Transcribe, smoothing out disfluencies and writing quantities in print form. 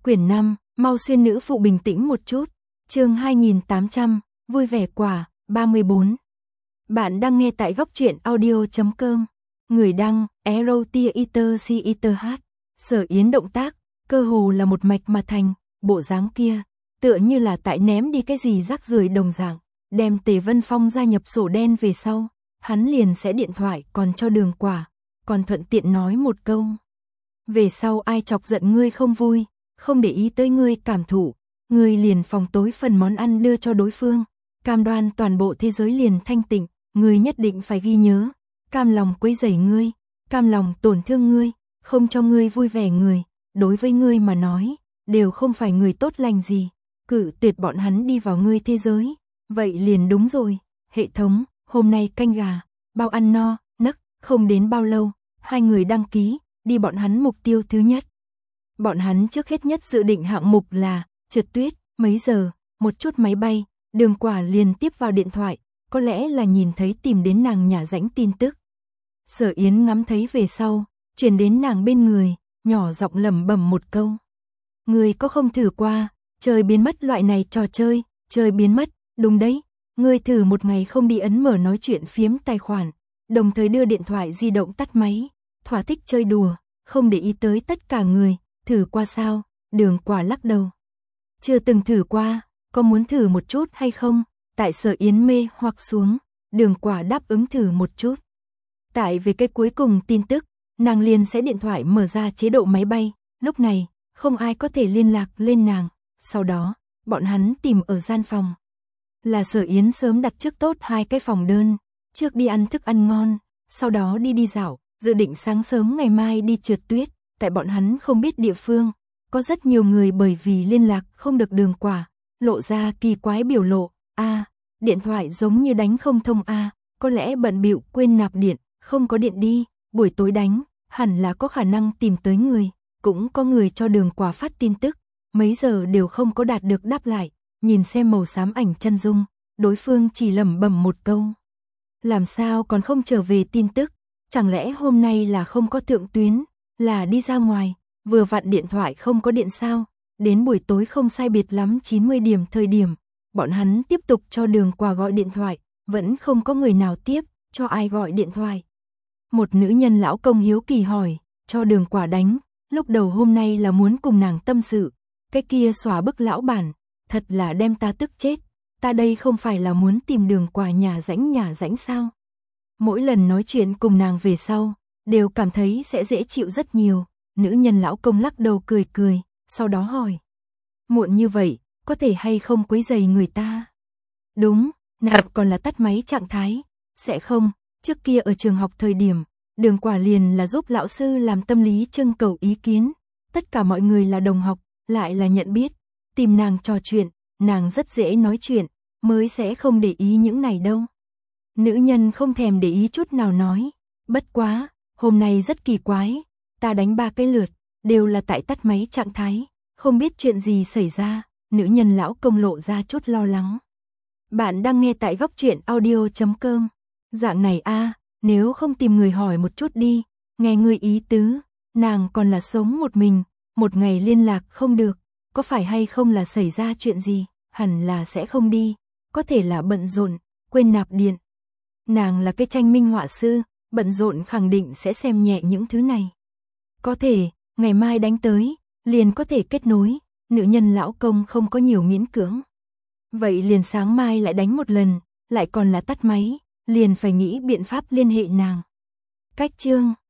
Quyển 5, mau xuyên nữ phụ bình tĩnh một chút. Chương 2800, vui vẻ quả, 34. Bạn đang nghe tại góc truyện audio.com. Người đăng, EROTIERCITH. Sở Yến động tác, cơ hồ là một mạch mà thành, bộ dáng kia, tựa như là tại ném đi cái gì rác rưởi đồng dạng, đem Tề Vân Phong gia nhập sổ đen về sau, hắn liền sẽ điện thoại còn cho Đường Quả, còn thuận tiện nói một câu. Về sau ai chọc giận ngươi không vui, không để ý tới ngươi cảm thụ, ngươi liền phòng tối phần món ăn đưa cho đối phương, cam đoan toàn bộ thế giới liền thanh tịnh, ngươi nhất định phải ghi nhớ, cam lòng quấy rầy ngươi, cam lòng tổn thương ngươi, không cho ngươi vui vẻ người, đối với ngươi mà nói, đều không phải người tốt lành gì, cự tuyệt bọn hắn đi vào ngươi thế giới, vậy liền đúng rồi. Hệ thống, hôm nay canh gà, bao ăn no, nấc, không đến bao lâu, 2 người đăng ký, đi bọn hắn mục tiêu thứ nhất. Bọn hắn trước hết nhất dự định hạng mục là trượt tuyết, mấy giờ, một chút máy bay, Đường Quả liền tiếp vào điện thoại, có lẽ là nhìn thấy tìm đến nàng nhả rãnh tin tức. Sở Yến ngắm thấy về sau, truyền đến nàng bên người, nhỏ giọng lẩm bẩm một câu. Ngươi có không thử qua, chơi biến mất loại này trò chơi, chơi biến mất, đúng đấy, ngươi thử một ngày không đi ấn mở nói chuyện phiếm tài khoản, đồng thời đưa điện thoại di động tắt máy, thỏa thích chơi đùa, không để ý tới tất cả người, thử qua sao? Đường Quả lắc đầu. Chưa từng thử qua, có muốn thử một chút hay không? Tại Sở Yến mê hoặc xuống, Đường Quả đáp ứng thử một chút. Tại về cái cuối cùng tin tức, nàng liền sẽ điện thoại mở ra chế độ máy bay, lúc này, không ai có thể liên lạc lên nàng, sau đó, bọn hắn tìm ở gian phòng. Là Sở Yến sớm đặt trước tốt 2 cái phòng đơn, trước đi ăn thức ăn ngon, sau đó đi dạo, dự định sáng sớm ngày mai đi trượt tuyết, tại bọn hắn không biết địa phương, có rất nhiều người bởi vì liên lạc không được Đường Quả, lộ ra kỳ quái biểu lộ, điện thoại giống như đánh không thông có lẽ bận bịu quên nạp điện, không có điện đi, buổi tối đánh, hẳn là có khả năng tìm tới người, cũng có người cho Đường Quả phát tin tức, mấy giờ đều không có đạt được đáp lại, nhìn xem màu xám ảnh chân dung, đối phương chỉ lẩm bẩm một câu. Làm sao còn không trở về tin tức, chẳng lẽ hôm nay là không có thượng tuyến, là đi ra ngoài, vừa vặn điện thoại không có điện sao, đến buổi tối không sai biệt lắm 90 điểm thời điểm, bọn hắn tiếp tục cho Đường Quả gọi điện thoại, vẫn không có người nào tiếp, cho ai gọi điện thoại. Một nữ nhân lão công hiếu kỳ hỏi, cho Đường Quả đánh, lúc đầu hôm nay là muốn cùng nàng tâm sự, cái kia xóa bức lão bản, thật là đem ta tức chết, ta đây không phải là muốn tìm Đường Quả nhà rãnh sao. Mỗi lần nói chuyện cùng nàng về sau, đều cảm thấy sẽ dễ chịu rất nhiều, nữ nhân lão công lắc đầu cười cười, sau đó hỏi. Muộn như vậy, có thể hay không quấy rầy người ta? Đúng, nàng còn là tắt máy trạng thái, sẽ không, trước kia ở trường học thời điểm, Đường Quả liền là giúp lão sư làm tâm lý trưng cầu ý kiến, tất cả mọi người là đồng học, lại là nhận biết, tìm nàng trò chuyện, nàng rất dễ nói chuyện, mới sẽ không để ý những này đâu. Nữ nhân không thèm để ý chút nào nói, bất quá, hôm nay rất kỳ quái, ta đánh 3 cái lượt, đều là tại tắt máy trạng thái, không biết chuyện gì xảy ra, nữ nhân lão công lộ ra chút lo lắng. Bạn đang nghe tại góc truyện audio.com, dạng này nếu không tìm người hỏi một chút đi, nghe người ý tứ, nàng còn là sống một mình, một ngày liên lạc không được, có phải hay không là xảy ra chuyện gì, hẳn là sẽ không đi, có thể là bận rộn, quên nạp điện. Nàng là cái tranh minh họa sư, bận rộn khẳng định sẽ xem nhẹ những thứ này. Có thể, ngày mai đánh tới, liền có thể kết nối, nữ nhân lão công không có nhiều miễn cưỡng. Vậy liền sáng mai lại đánh một lần, lại còn là tắt máy, liền phải nghĩ biện pháp liên hệ nàng. Cách chương